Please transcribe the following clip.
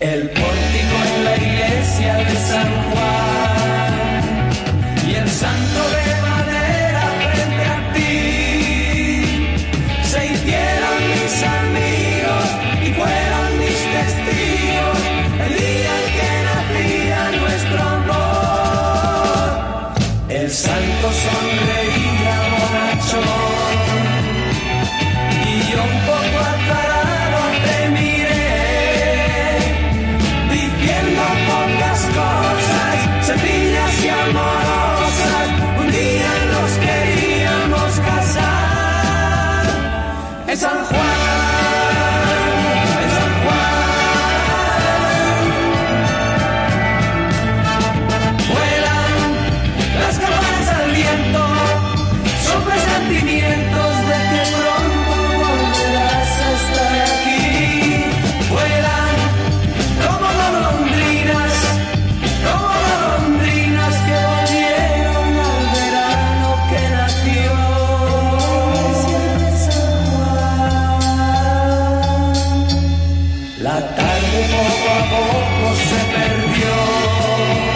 El pórtico en la iglesia de San Juan y el santo de madera frente a ti se hicieron mis amigos y fueron mis testigos el día en que nacía nuestro amor. El santo sonreía bonachón y yo un poco azarado te miré, diciendo pocas cosas sencillas y amorosas. Un día nos queríamos casar en San Juan, en San Juan. Vuelan las campanas al viento, son presentimientos de que pronto volverás a estar aquí. Vuelan como golondrinas que volvieron al verano que nació. La tarde poco a poco se perdió.